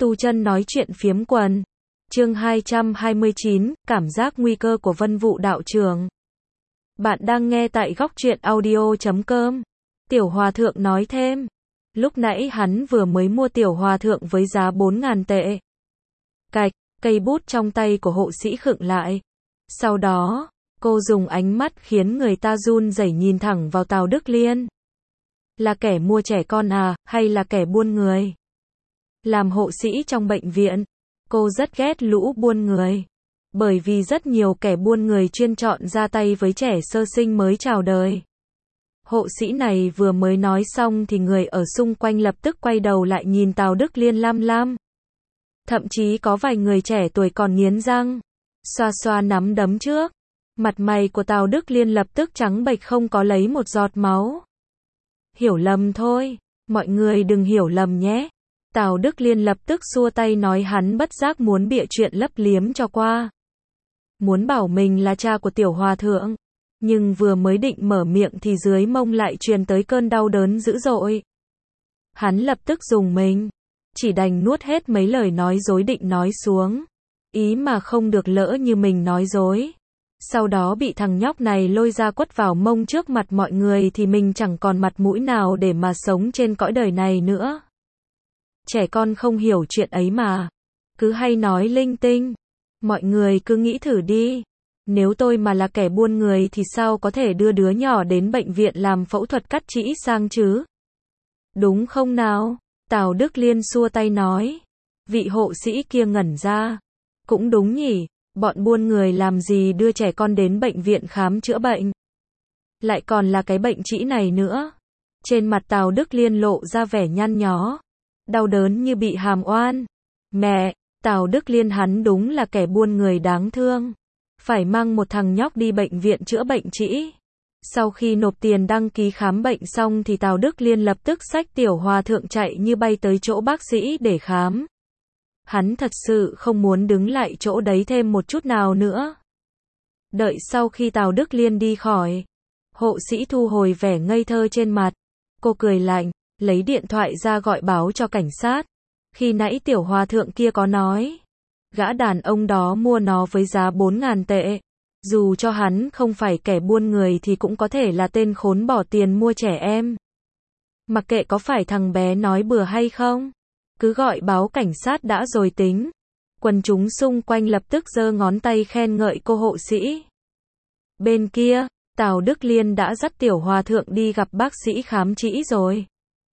Tu Chân nói chuyện phiếm quần. Chương 229, cảm giác nguy cơ của Vân Vũ đạo trưởng. Bạn đang nghe tại góc truyện audio.com. Tiểu Hòa Thượng nói thêm. Lúc nãy hắn vừa mới mua Tiểu Hòa Thượng với giá 4.000 tệ. Cạch, cây bút trong tay của hộ sĩ khựng lại. Sau đó, cô dùng ánh mắt khiến người ta run rẩy nhìn thẳng vào Tào Đức Liên. Là kẻ mua trẻ con à, hay là kẻ buôn người? Làm hộ sĩ trong bệnh viện, cô rất ghét lũ buôn người. Bởi vì rất nhiều kẻ buôn người chuyên chọn ra tay với trẻ sơ sinh mới chào đời. Hộ sĩ này vừa mới nói xong thì người ở xung quanh lập tức quay đầu lại nhìn Tào Đức Liên lam lam. Thậm chí có vài người trẻ tuổi còn nghiến răng, xoa xoa nắm đấm trước. Mặt mày của Tào Đức Liên lập tức trắng bệch không có lấy một giọt máu. Hiểu lầm thôi, mọi người đừng hiểu lầm nhé. Tào Đức Liên lập tức xua tay nói hắn bất giác muốn bịa chuyện lấp liếm cho qua. Muốn bảo mình là cha của Tiểu Hòa Thượng. Nhưng vừa mới định mở miệng thì dưới mông lại truyền tới cơn đau đớn dữ dội. Hắn lập tức dùng mình. Chỉ đành nuốt hết mấy lời nói dối định nói xuống. Ý mà không được lỡ như mình nói dối. Sau đó bị thằng nhóc này lôi ra quất vào mông trước mặt mọi người thì mình chẳng còn mặt mũi nào để mà sống trên cõi đời này nữa. Trẻ con không hiểu chuyện ấy mà. Cứ hay nói linh tinh. Mọi người cứ nghĩ thử đi. Nếu tôi mà là kẻ buôn người thì sao có thể đưa đứa nhỏ đến bệnh viện làm phẫu thuật cắt trĩ sang chứ? Đúng không nào? Tào Đức Liên xua tay nói. Vị hộ sĩ kia ngẩn ra. Cũng đúng nhỉ, bọn buôn người làm gì đưa trẻ con đến bệnh viện khám chữa bệnh? Lại còn là cái bệnh trĩ này nữa. Trên mặt Tào Đức Liên lộ ra vẻ nhăn nhó. Đau đớn như bị hàm oan. Mẹ, Tào Đức Liên hắn đúng là kẻ buôn người đáng thương. Phải mang một thằng nhóc đi bệnh viện chữa bệnh trĩ. Sau khi nộp tiền đăng ký khám bệnh xong thì Tào Đức Liên lập tức xách Tiểu Hòa Thượng chạy như bay tới chỗ bác sĩ để khám. Hắn thật sự không muốn đứng lại chỗ đấy thêm một chút nào nữa. Đợi sau khi Tào Đức Liên đi khỏi, hộ sĩ thu hồi vẻ ngây thơ trên mặt. Cô cười lạnh, lấy điện thoại ra gọi báo cho cảnh sát. Khi nãy Tiểu Hòa Thượng kia có nói, gã đàn ông đó mua nó với giá 4.000 tệ. Dù cho hắn không phải kẻ buôn người thì cũng có thể là tên khốn bỏ tiền mua trẻ em. Mặc kệ có phải thằng bé nói bừa hay không, cứ gọi báo cảnh sát đã rồi tính. Quần chúng xung quanh lập tức giơ ngón tay khen ngợi cô hộ sĩ. Bên kia, Tào Đức Liên đã dắt Tiểu Hòa Thượng đi gặp bác sĩ khám trĩ rồi.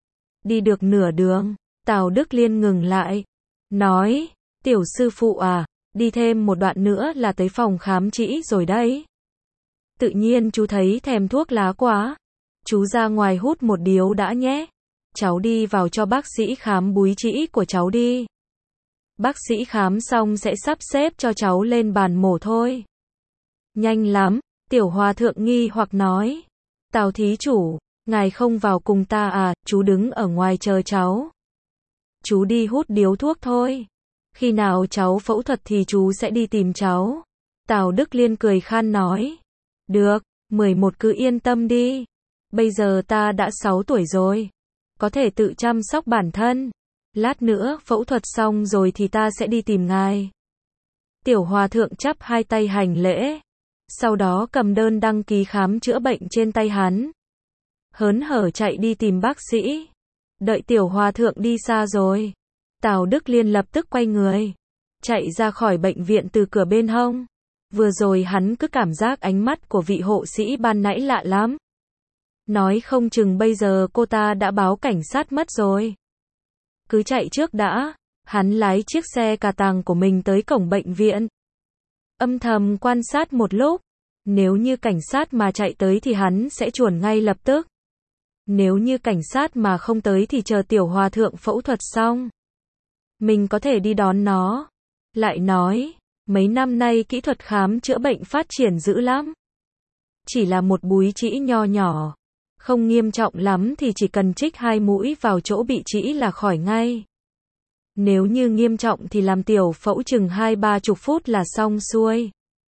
Đi được nửa đường, Tào Đức Liên ngừng lại, nói, Tiểu sư phụ à, đi thêm một đoạn nữa là tới phòng khám trĩ rồi đấy. Tự nhiên chú thấy thèm thuốc lá quá. Chú ra ngoài hút một điếu đã nhé. Cháu đi vào cho bác sĩ khám búi trĩ của cháu đi. Bác sĩ khám xong sẽ sắp xếp cho cháu lên bàn mổ thôi. Nhanh lắm, Tiểu Hòa Thượng nghi hoặc nói. Tào thí chủ, ngài không vào cùng ta à, chú đứng ở ngoài chờ cháu. Chú đi hút điếu thuốc thôi. Khi nào cháu phẫu thuật thì chú sẽ đi tìm cháu. Tào Đức Liên cười khan nói. Được, 11 cứ yên tâm đi. Bây giờ ta đã 6 tuổi rồi. Có thể tự chăm sóc bản thân. Lát nữa phẫu thuật xong rồi thì ta sẽ đi tìm ngài. Tiểu Hòa Thượng chắp hai tay hành lễ. Sau đó cầm đơn đăng ký khám chữa bệnh trên tay hắn. Hớn hở chạy đi tìm bác sĩ. Đợi Tiểu Hòa Thượng đi xa rồi, Tào Đức Liên lập tức quay người, chạy ra khỏi bệnh viện từ cửa bên hông. Vừa rồi hắn cứ cảm giác ánh mắt của vị hộ sĩ ban nãy lạ lắm. Nói không chừng bây giờ cô ta đã báo cảnh sát mất rồi. Cứ chạy trước đã, hắn lái chiếc xe cà tàng của mình tới cổng bệnh viện. Âm thầm quan sát một lúc, nếu như cảnh sát mà chạy tới thì hắn sẽ chuồn ngay lập tức. Nếu như cảnh sát mà không tới thì chờ Tiểu Hòa Thượng phẫu thuật xong, mình có thể đi đón nó. Lại nói, mấy năm nay kỹ thuật khám chữa bệnh phát triển dữ lắm. Chỉ là một búi trĩ nho nhỏ, không nghiêm trọng lắm thì chỉ cần trích 2 mũi vào chỗ bị trĩ là khỏi ngay. Nếu như nghiêm trọng thì làm tiểu phẫu chừng 20-30 phút là xong xuôi.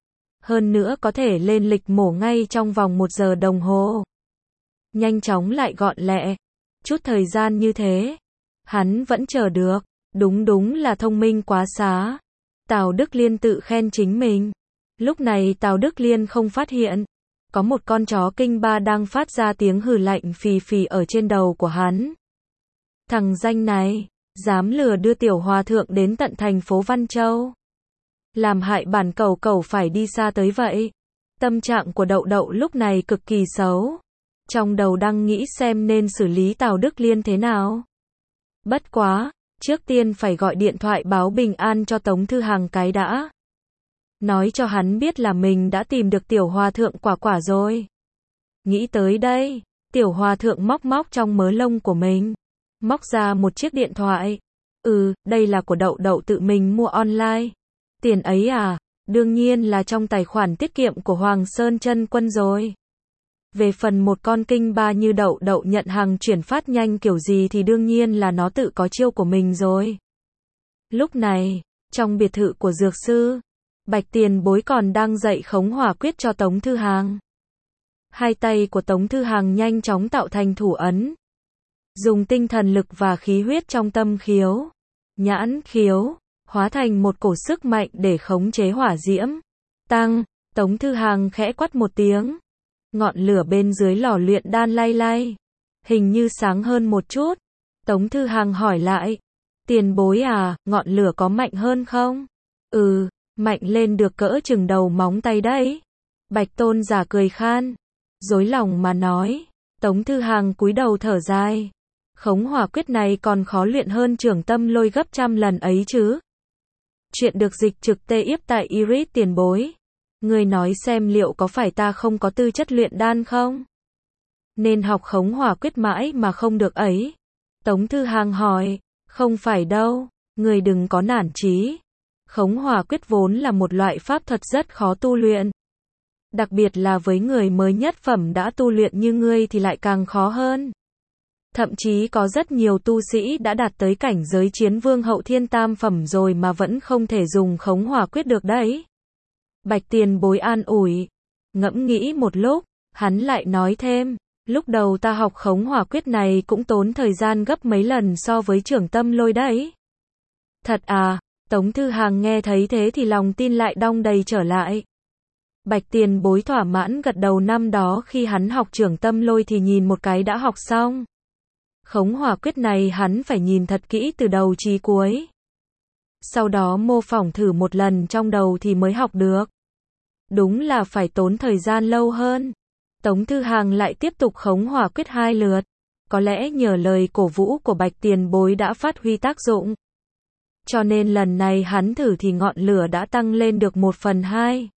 Hơn nữa có thể lên lịch mổ ngay trong vòng 1 giờ đồng hồ. Nhanh chóng lại gọn lẹ. Chút thời gian như thế, hắn vẫn chờ được. Đúng là thông minh quá xá. Tào Đức Liên tự khen chính mình. Lúc này Tào Đức Liên không phát hiện. Có một con chó kinh ba đang phát ra tiếng hừ lạnh phì phì ở trên đầu của hắn. Thằng danh này, dám lừa đưa tiểu hòa thượng đến tận thành phố Văn Châu. Làm hại bản cẩu cẩu phải đi xa tới vậy. Tâm trạng của Đậu Đậu lúc này cực kỳ xấu. Trong đầu đang nghĩ xem nên xử lý Tào Đức Liên thế nào. Bất quá, trước tiên phải gọi điện thoại báo bình an cho Tống Thư Hằng cái đã. Nói cho hắn biết là mình đã tìm được tiểu hòa thượng quả quả rồi. Nghĩ tới đây, tiểu hòa thượng móc trong mớ lông của mình. Móc ra một chiếc điện thoại. Đây là của Đậu Đậu tự mình mua online. Tiền ấy à, đương nhiên là trong tài khoản tiết kiệm của Hoàng Sơn Chân Quân rồi. Về phần một con kinh ba như Đậu Đậu nhận hàng chuyển phát nhanh kiểu gì thì đương nhiên là nó tự có chiêu của mình rồi. Lúc này, trong biệt thự của dược sư, Bạch Tiền Bối còn đang dạy khống hỏa quyết cho Tống Thư Hằng. Hai tay của Tống Thư Hằng nhanh chóng tạo thành thủ ấn. Dùng tinh thần lực và khí huyết trong tâm khiếu, nhãn khiếu, hóa thành một cổ sức mạnh để khống chế hỏa diễm. Tống Thư Hằng khẽ quát một tiếng. Ngọn lửa bên dưới lò luyện đan lay, hình như sáng hơn một chút. Tống Thư Hằng hỏi lại, Tiền Bối à, ngọn lửa có mạnh hơn không? Mạnh lên được cỡ chừng đầu móng tay đấy. Bạch Tôn giả cười khan, dối lòng mà nói. Tống Thư Hằng cúi đầu thở dài. Khống hỏa quyết này còn khó luyện hơn Trưởng Tâm Lôi gấp trăm lần ấy chứ. Chuyện được dịch trực tê yếp tại Iris. Tiền Bối, người nói xem liệu có phải ta không có tư chất luyện đan không? Nên học khống hỏa quyết mãi mà không được ấy. Tống Thư Hằng hỏi, không phải đâu, người đừng có nản chí. Khống hỏa quyết vốn là một loại pháp thuật rất khó tu luyện. Đặc biệt là với người mới nhất phẩm đã tu luyện như ngươi thì lại càng khó hơn. Thậm chí có rất nhiều tu sĩ đã đạt tới cảnh giới chiến vương hậu thiên tam phẩm rồi mà vẫn không thể dùng khống hỏa quyết được đấy. Bạch Tiền Bối an ủi. Ngẫm nghĩ một lúc, hắn lại nói thêm, lúc đầu ta học khống hỏa quyết này cũng tốn thời gian gấp mấy lần so với Trưởng Tâm Lôi đấy. Thật à? Tống Thư Hằng nghe thấy thế thì lòng tin lại đong đầy trở lại. Bạch Tiền Bối thỏa mãn gật đầu. Năm đó khi hắn học Trưởng Tâm Lôi thì nhìn một cái đã học xong. Khống hỏa quyết này hắn phải nhìn thật kỹ từ đầu chí cuối. Sau đó mô phỏng thử một lần trong đầu thì mới học được. Đúng là phải tốn thời gian lâu hơn. Tống Thư Hằng lại tiếp tục khống hỏa quyết 2 lượt. Có lẽ nhờ lời cổ vũ của Bạch Tiền Bối đã phát huy tác dụng. Cho nên lần này hắn thử thì ngọn lửa đã tăng lên được 1/2.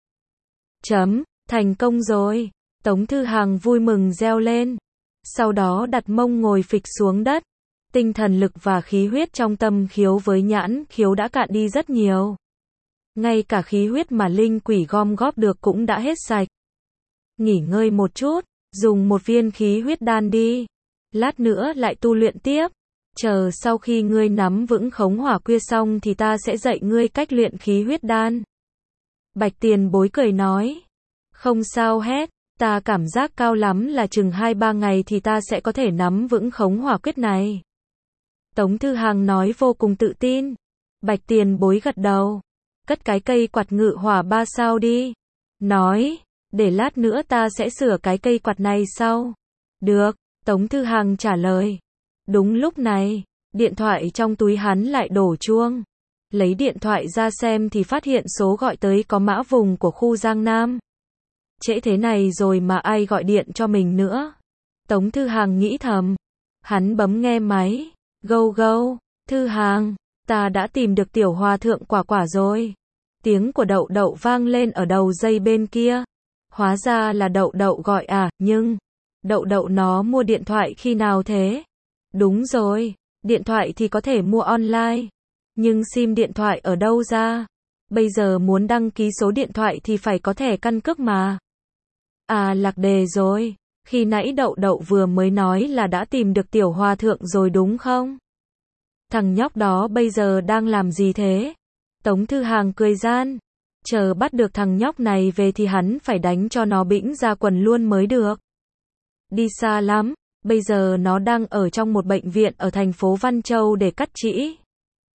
Thành công rồi. Tống Thư Hằng vui mừng reo lên. Sau đó đặt mông ngồi phịch xuống đất. Tinh thần lực và khí huyết trong tâm khiếu với nhãn khiếu đã cạn đi rất nhiều. Ngay cả khí huyết mà linh quỷ gom góp được cũng đã hết sạch. Nghỉ ngơi một chút, dùng một viên khí huyết đan đi. Lát nữa lại tu luyện tiếp. Chờ sau khi ngươi nắm vững khống hỏa quyết xong thì ta sẽ dạy ngươi cách luyện khí huyết đan. Bạch Tiền Bối cười nói. Không sao hết, ta cảm giác cao lắm là chừng 2-3 ngày thì ta sẽ có thể nắm vững khống hỏa quyết này. Tống Thư Hằng nói vô cùng tự tin. Bạch Tiền Bối gật đầu. Cất cái cây quạt ngự hỏa 3 sao đi. Nói, để lát nữa ta sẽ sửa cái cây quạt này sau. Được, Tống Thư Hằng trả lời. Đúng lúc này, điện thoại trong túi hắn lại đổ chuông. Lấy điện thoại ra xem thì phát hiện số gọi tới có mã vùng của khu Giang Nam. Trễ thế này rồi mà ai gọi điện cho mình nữa. Tống Thư Hằng nghĩ thầm. Hắn bấm nghe máy. Gâu, Thư Hằng, ta đã tìm được tiểu hòa thượng quả quả rồi. Tiếng của Đậu Đậu vang lên ở đầu dây bên kia. Hóa ra là Đậu Đậu gọi à, nhưng Đậu Đậu nó mua điện thoại khi nào thế? Đúng rồi, điện thoại thì có thể mua online. Nhưng sim điện thoại ở đâu ra? Bây giờ muốn đăng ký số điện thoại thì phải có thẻ căn cước mà. À, lạc đề rồi. Khi nãy Đậu Đậu vừa mới nói là đã tìm được tiểu hòa thượng rồi đúng không? Thằng nhóc đó bây giờ đang làm gì thế? Tống Thư Hằng cười gian. Chờ bắt được thằng nhóc này về thì hắn phải đánh cho nó bĩnh ra quần luôn mới được. Đi xa lắm, bây giờ nó đang ở trong một bệnh viện ở thành phố Văn Châu để cắt trĩ.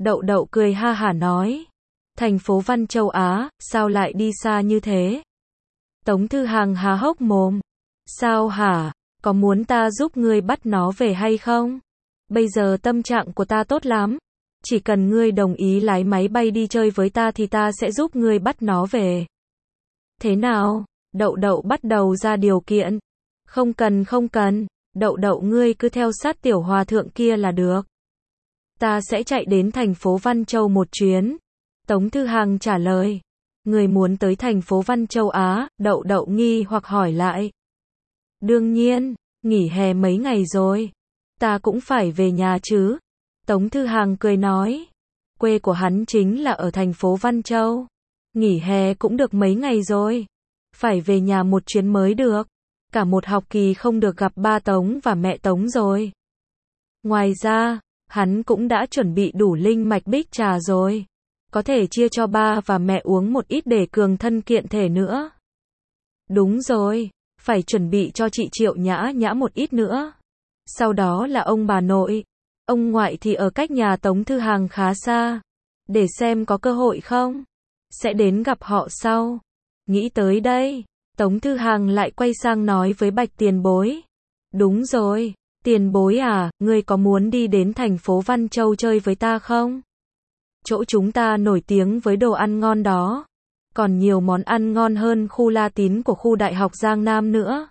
Đậu đậu cười ha hả nói. Thành phố Văn Châu Á, sao lại đi xa như thế? Tống Thư Hằng há hốc mồm. Sao hả? Có muốn ta giúp ngươi bắt nó về hay không? Bây giờ tâm trạng của ta tốt lắm. Chỉ cần ngươi đồng ý lái máy bay đi chơi với ta thì ta sẽ giúp ngươi bắt nó về. Thế nào? Đậu đậu bắt đầu ra điều kiện. Không cần, đậu đậu ngươi cứ theo sát tiểu hòa thượng kia là được. Ta sẽ chạy đến thành phố Văn Châu một chuyến. Tống Thư Hằng trả lời. Người muốn tới thành phố Văn Châu Á, đậu đậu nghi hoặc hỏi lại. Đương nhiên, nghỉ hè mấy ngày rồi. Ta cũng phải về nhà chứ. Tống Thư Hằng cười nói. Quê của hắn chính là ở thành phố Văn Châu. Nghỉ hè cũng được mấy ngày rồi. Phải về nhà một chuyến mới được. Cả một học kỳ không được gặp ba Tống và mẹ Tống rồi. Ngoài ra, hắn cũng đã chuẩn bị đủ linh mạch bích trà rồi. Có thể chia cho ba và mẹ uống một ít để cường thân kiện thể nữa. Đúng rồi, phải chuẩn bị cho chị Triệu Nhã Nhã một ít nữa. Sau đó là ông bà nội. Ông ngoại thì ở cách nhà Tống Thư Hằng khá xa. Để xem có cơ hội không. Sẽ đến gặp họ sau. Nghĩ tới đây, Tống Thư Hằng lại quay sang nói với Bạch Tiền Bối. Đúng rồi, Tiền Bối à, ngươi có muốn đi đến thành phố Văn Châu chơi với ta không? Chỗ chúng ta nổi tiếng với đồ ăn ngon đó. Còn nhiều món ăn ngon hơn khu La Tín của khu Đại học Giang Nam nữa.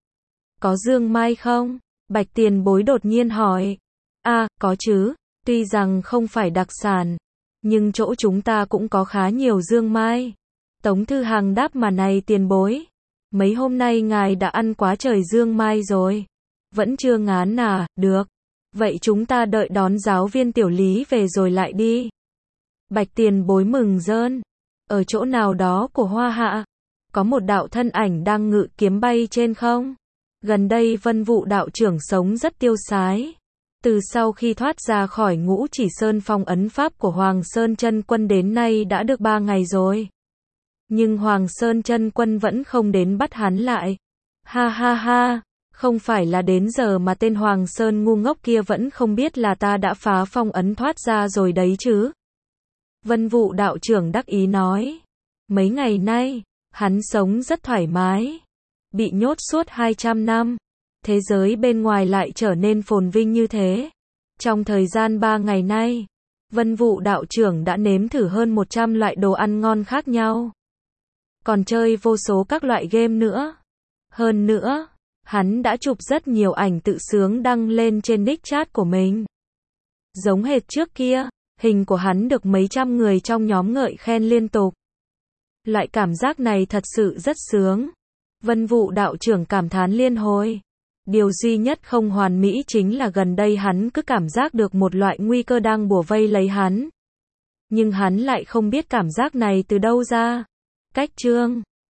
Có dương mai không? Bạch Tiền Bối đột nhiên hỏi. À, có chứ, tuy rằng không phải đặc sản, nhưng chỗ chúng ta cũng có khá nhiều dương mai. Tống Thư Hằng đáp mà này Tiền Bối. Mấy hôm nay ngài đã ăn quá trời dương mai rồi. Vẫn chưa ngán à, được. Vậy chúng ta đợi đón giáo viên Tiểu Lý về rồi lại đi. Bạch Tiền Bối mừng rơn. Ở chỗ nào đó của Hoa Hạ, có một đạo thân ảnh đang ngự kiếm bay trên không? Gần đây Vân Vụ đạo trưởng sống rất tiêu sái. Từ sau khi thoát ra khỏi Ngũ Chỉ Sơn phong ấn pháp của Hoàng Sơn Chân Quân đến nay đã được 3 ngày rồi. Nhưng Hoàng Sơn Chân Quân vẫn không đến bắt hắn lại. Ha ha ha, không phải là đến giờ mà tên Hoàng Sơn ngu ngốc kia vẫn không biết là ta đã phá phong ấn thoát ra rồi đấy chứ. Vân Vụ đạo trưởng đắc ý nói. Mấy ngày nay, hắn sống rất thoải mái. Bị nhốt suốt 200 năm. Thế giới bên ngoài lại trở nên phồn vinh như thế. Trong thời gian 3 ngày nay, Vân Vụ đạo trưởng đã nếm thử hơn 100 loại đồ ăn ngon khác nhau. Còn chơi vô số các loại game nữa. Hơn nữa, hắn đã chụp rất nhiều ảnh tự sướng đăng lên trên nick chat của mình. Giống hệt trước kia, hình của hắn được mấy trăm người trong nhóm ngợi khen liên tục. Loại cảm giác này thật sự rất sướng. Vân Vụ đạo trưởng cảm thán liên hồi. Điều duy nhất không hoàn mỹ chính là gần đây hắn cứ cảm giác được một loại nguy cơ đang bủa vây lấy hắn. Nhưng hắn lại không biết cảm giác này từ đâu ra. Cách chương